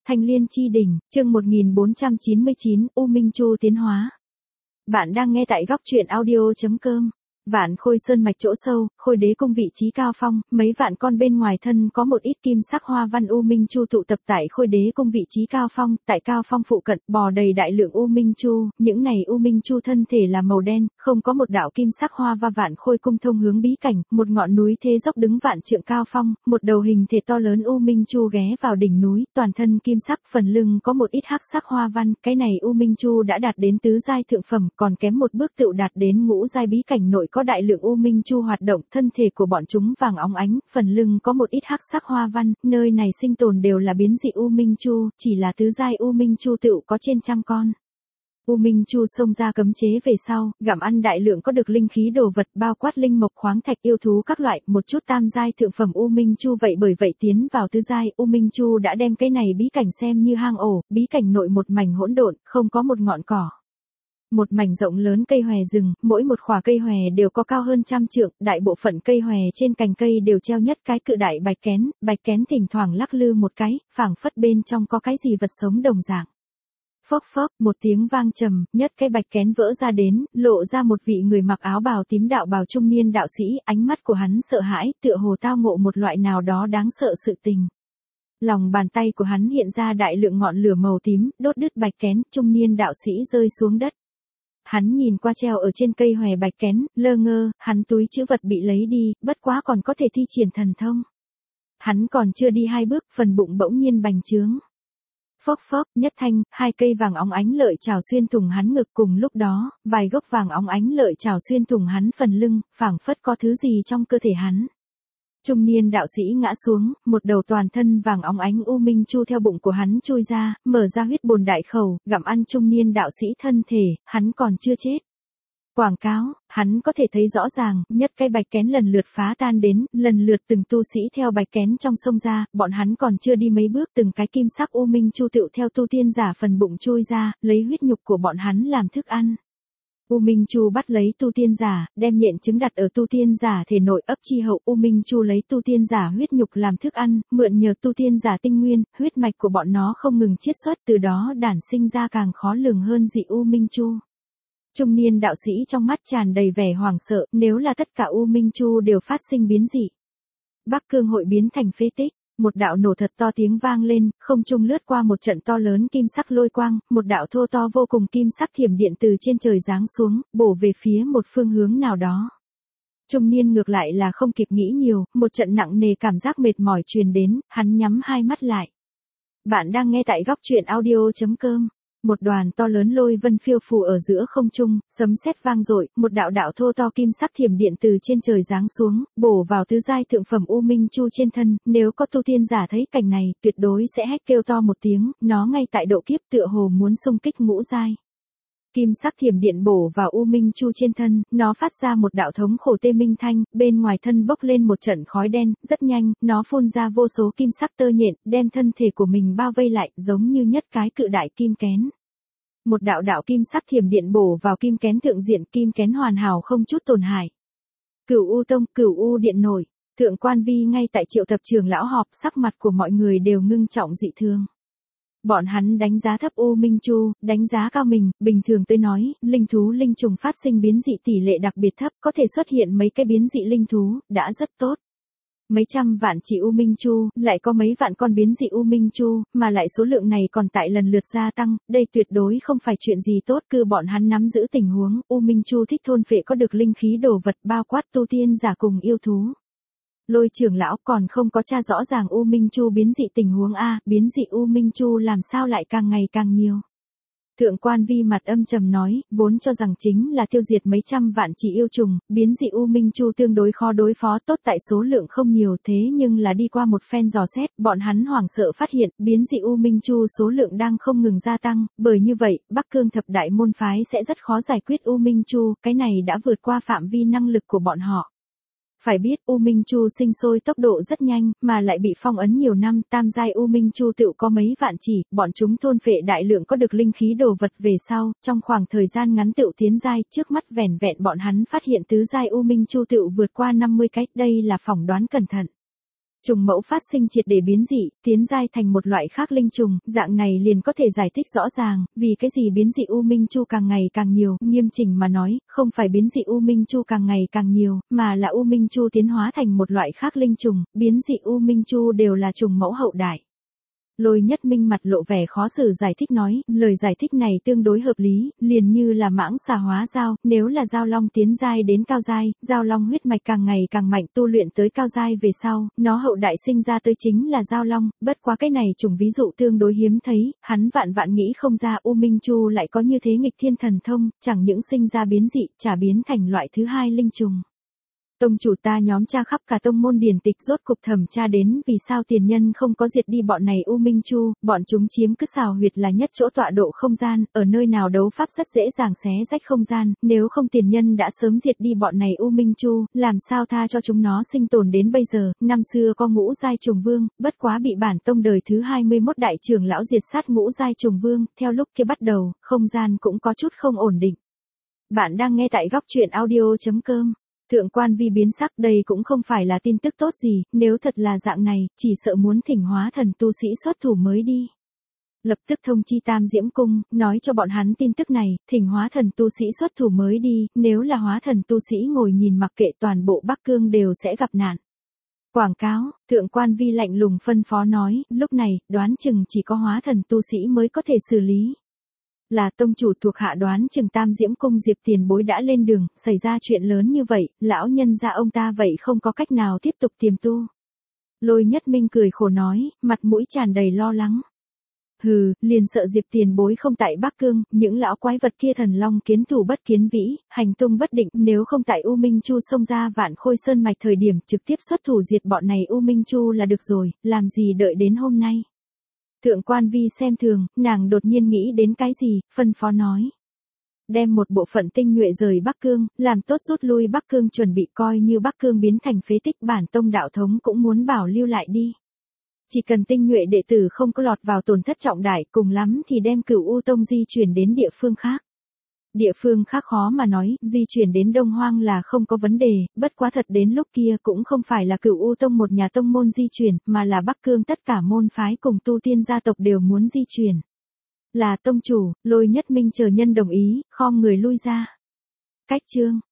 Thanh Liên Chi Đỉnh, chương 1499, U Minh Chu tiến hóa. Bạn đang nghe tại góc truyện audio.com. Vạn Khôi Sơn mạch chỗ sâu, Khôi Đế cung vị trí cao phong, mấy vạn con bên ngoài thân có một ít kim sắc hoa văn U Minh Chu tụ tập tại Khôi Đế cung vị trí cao phong, tại cao phong phụ cận bò đầy đại lượng U Minh Chu, những này U Minh Chu thân thể là màu đen, không có một đạo kim sắc hoa và Vạn Khôi cung thông hướng bí cảnh, một ngọn núi thế dốc đứng vạn trượng cao phong, một đầu hình thể to lớn U Minh Chu ghé vào đỉnh núi, toàn thân kim sắc, phần lưng có một ít hắc sắc hoa văn, cái này U Minh Chu đã đạt đến tứ giai thượng phẩm, còn kém một bước tựu đạt đến ngũ giai bí cảnh nội có đại lượng U Minh Chu hoạt động, thân thể của bọn chúng vàng óng ánh, phần lưng có một ít hắc sắc hoa văn, nơi này sinh tồn đều là biến dị U Minh Chu, chỉ là tứ giai U Minh Chu tựu có trên trăm con. U Minh Chu xông ra cấm chế về sau, gặm ăn đại lượng có được linh khí đồ vật, bao quát linh mộc khoáng thạch yêu thú các loại, một chút tam giai thượng phẩm U Minh Chu vậy bởi vậy tiến vào tứ giai, U Minh Chu đã đem cái này bí cảnh xem như hang ổ, bí cảnh nội một mảnh hỗn độn, không có một ngọn cỏ. Một mảnh rộng lớn cây hòe rừng, mỗi một khỏa cây hòe đều có cao hơn trăm trượng, đại bộ phận cây hòe trên cành cây đều treo nhất cái cự đại bạch kén thỉnh thoảng lắc lư một cái, phảng phất bên trong có cái gì vật sống đồng dạng. Phốc phốc, một tiếng vang trầm, nhất cái bạch kén vỡ ra đến, lộ ra một vị người mặc áo bào tím đạo bào trung niên đạo sĩ, ánh mắt của hắn sợ hãi, tựa hồ tao ngộ một loại nào đó đáng sợ sự tình. Lòng bàn tay của hắn hiện ra đại lượng ngọn lửa màu tím, đốt đứt bạch kén, trung niên đạo sĩ rơi xuống đất. Hắn nhìn qua treo ở trên cây hòe bạch kén, lơ ngơ, hắn túi trữ vật bị lấy đi, bất quá còn có thể thi triển thần thông. Hắn còn chưa đi hai bước, phần bụng bỗng nhiên bành trướng. Phốc phốc, nhất thanh, hai cây vàng óng ánh lợi chảo xuyên thủng hắn ngực, cùng lúc đó, vài gốc vàng óng ánh lợi chảo xuyên thủng hắn phần lưng, phảng phất có thứ gì trong cơ thể hắn. Trung niên đạo sĩ ngã xuống, một đầu toàn thân vàng óng ánh U Minh Chu theo bụng của hắn chui ra, mở ra huyết bồn đại khẩu, gặm ăn trung niên đạo sĩ thân thể, hắn còn chưa chết. Quảng cáo, hắn có thể thấy rõ ràng, nhất cái bạch kén lần lượt phá tan đến, lần lượt từng tu sĩ theo bạch kén trong sông ra, bọn hắn còn chưa đi mấy bước, từng cái kim sắc U Minh Chu tựu theo tu tiên giả phần bụng chui ra, lấy huyết nhục của bọn hắn làm thức ăn. U Minh Chu bắt lấy tu tiên giả, đem nhện trứng đặt ở tu tiên giả thể nội ấp chi hậu. U Minh Chu lấy tu tiên giả huyết nhục làm thức ăn, mượn nhờ tu tiên giả tinh nguyên, huyết mạch của bọn nó không ngừng chiết xuất, từ đó đản sinh ra càng khó lường hơn dị U Minh Chu. Trung niên đạo sĩ trong mắt tràn đầy vẻ hoảng sợ, nếu là tất cả U Minh Chu đều phát sinh biến dị. Bắc Cương hội biến thành phế tích. Một đạo nổ thật to tiếng vang lên, không trung lướt qua một trận to lớn kim sắc lôi quang, một đạo thô to vô cùng kim sắc thiểm điện từ trên trời giáng xuống, bổ về phía một phương hướng nào đó. Trung niên ngược lại là không kịp nghĩ nhiều, một trận nặng nề cảm giác mệt mỏi truyền đến, hắn nhắm hai mắt lại. Bạn đang nghe tại góc truyện audio.com. Một đoàn to lớn lôi vân phiêu phù ở giữa không trung, sấm sét vang dội, một đạo đạo thô to kim sắc thiểm điện từ trên trời giáng xuống, bổ vào tứ giai thượng phẩm U Minh Chu trên thân, nếu có tu tiên giả thấy cảnh này, tuyệt đối sẽ hét kêu to một tiếng, nó ngay tại độ kiếp tựa hồ muốn xung kích ngũ giai. Kim sắc thiểm điện bổ vào U Minh Chu trên thân, nó phát ra một đạo thống khổ tê minh thanh, bên ngoài thân bốc lên một trận khói đen, rất nhanh, nó phun ra vô số kim sắc tơ nhện, đem thân thể của mình bao vây lại, giống như nhất cái cự đại kim kén. Một đạo đạo kim sắc thiểm điện bổ vào kim kén thượng diện, kim kén hoàn hảo không chút tổn hại. Cửu U Tông, Cửu U Điện nổi, Thượng Quan Vi ngay tại triệu tập trường lão họp, sắc mặt của mọi người đều ngưng trọng dị thường. Bọn hắn đánh giá thấp U Minh Chu, đánh giá cao mình, bình thường tôi nói, linh thú linh trùng phát sinh biến dị tỷ lệ đặc biệt thấp, có thể xuất hiện mấy cái biến dị linh thú, đã rất tốt. Mấy trăm vạn chỉ U Minh Chu, lại có mấy vạn con biến dị U Minh Chu, mà lại số lượng này còn tại lần lượt gia tăng, đây tuyệt đối không phải chuyện gì tốt, cứ bọn hắn nắm giữ tình huống, U Minh Chu thích thôn phệ có được linh khí đồ vật bao quát tu tiên giả cùng yêu thú. Lôi trưởng lão còn không có tra rõ ràng U Minh Chu biến dị tình huống A, biến dị U Minh Chu làm sao lại càng ngày càng nhiều. Thượng Quan Vi mặt âm trầm nói, vốn cho rằng chính là tiêu diệt mấy trăm vạn chỉ yêu trùng, biến dị U Minh Chu tương đối khó đối phó, tốt tại số lượng không nhiều, thế nhưng là đi qua một phen dò xét, bọn hắn hoảng sợ phát hiện, biến dị U Minh Chu số lượng đang không ngừng gia tăng, bởi như vậy, Bắc Cương thập đại môn phái sẽ rất khó giải quyết U Minh Chu, cái này đã vượt qua phạm vi năng lực của bọn họ. Phải biết U Minh Chu sinh sôi tốc độ rất nhanh, mà lại bị phong ấn nhiều năm, tam giai U Minh Chu tựu có mấy vạn chỉ, bọn chúng thôn phệ đại lượng có được linh khí đồ vật về sau, trong khoảng thời gian ngắn tựu tiến giai, trước mắt vẻn vẹn bọn hắn phát hiện tứ giai U Minh Chu tựu vượt qua 50 cái, đây là phỏng đoán cẩn thận. Trùng mẫu phát sinh triệt để biến dị, tiến giai thành một loại khác linh trùng, dạng này liền có thể giải thích rõ ràng, vì cái gì biến dị U Minh Chu càng ngày càng nhiều, nghiêm chỉnh mà nói, không phải biến dị U Minh Chu càng ngày càng nhiều, mà là U Minh Chu tiến hóa thành một loại khác linh trùng, biến dị U Minh Chu đều là trùng mẫu hậu đại. Lôi Nhất Minh mặt lộ vẻ khó xử giải thích nói, lời giải thích này tương đối hợp lý, liền như là mãng xà hóa dao, nếu là dao long tiến giai đến cao giai, dao long huyết mạch càng ngày càng mạnh tu luyện tới cao giai về sau, nó hậu đại sinh ra tới chính là dao long, bất quá cái này trùng ví dụ tương đối hiếm thấy, hắn vạn nghĩ không ra U Minh Chu lại có như thế nghịch thiên thần thông, chẳng những sinh ra biến dị, trả biến thành loại thứ hai linh trùng. Tông chủ ta nhóm tra khắp cả tông môn điển tịch rốt cục thẩm tra đến vì sao tiền nhân không có diệt đi bọn này U Minh Chu, bọn chúng chiếm cứ xào huyệt là nhất chỗ tọa độ không gian, ở nơi nào đấu pháp rất dễ dàng xé rách không gian, nếu không tiền nhân đã sớm diệt đi bọn này U Minh Chu, làm sao tha cho chúng nó sinh tồn đến bây giờ, năm xưa có ngũ giai trùng vương, bất quá bị bản tông đời thứ 21 đại trưởng lão diệt sát ngũ giai trùng vương, theo lúc kia bắt đầu, không gian cũng có chút không ổn định. Bạn đang nghe tại góc truyện audio.com. Thượng quan vi biến sắc, đây cũng không phải là tin tức tốt gì, nếu thật là dạng này, chỉ sợ muốn thỉnh hóa thần tu sĩ xuất thủ mới đi. Lập tức thông chi Tam Diễm Cung, nói cho bọn hắn tin tức này, thỉnh hóa thần tu sĩ xuất thủ mới đi, nếu là hóa thần tu sĩ ngồi nhìn mặc kệ toàn bộ Bắc Cương đều sẽ gặp nạn. Quảng cáo, Thượng quan vi lạnh lùng phân phó nói, lúc này, đoán chừng chỉ có hóa thần tu sĩ mới có thể xử lý. Là tông chủ thuộc hạ đoán chừng Tam Diễm Cung Diệp tiền bối đã lên đường, xảy ra chuyện lớn như vậy, lão nhân gia ông ta vậy không có cách nào tiếp tục tiềm tu. Lôi Nhất Minh cười khổ nói, mặt mũi tràn đầy lo lắng. Hừ, liền sợ Diệp tiền bối không tại Bắc Cương, những lão quái vật kia thần long kiến thủ bất kiến vĩ, hành tung bất định, nếu không tại U Minh Chu xông ra Vạn Khôi Sơn mạch thời điểm trực tiếp xuất thủ diệt bọn này U Minh Chu là được rồi, làm gì đợi đến hôm nay. Thượng quan vi xem thường, nàng đột nhiên nghĩ đến cái gì, phân phó nói. Đem một bộ phận tinh nhuệ rời Bắc Cương, làm tốt rút lui Bắc Cương chuẩn bị coi như Bắc Cương biến thành phế tích bản tông đạo thống cũng muốn bảo lưu lại đi. Chỉ cần tinh nhuệ đệ tử không có lọt vào tổn thất trọng đại cùng lắm thì đem Cửu U Tông di chuyển đến địa phương khác. Địa phương khác khó mà nói, di chuyển đến Đông Hoang là không có vấn đề, bất quá thật đến lúc kia cũng không phải là Cửu U Tông một nhà tông môn di chuyển, mà là Bắc Cương tất cả môn phái cùng tu tiên gia tộc đều muốn di chuyển. Là tông chủ, Lôi Nhất Minh chờ nhân đồng ý, khom người lui ra. Cách chương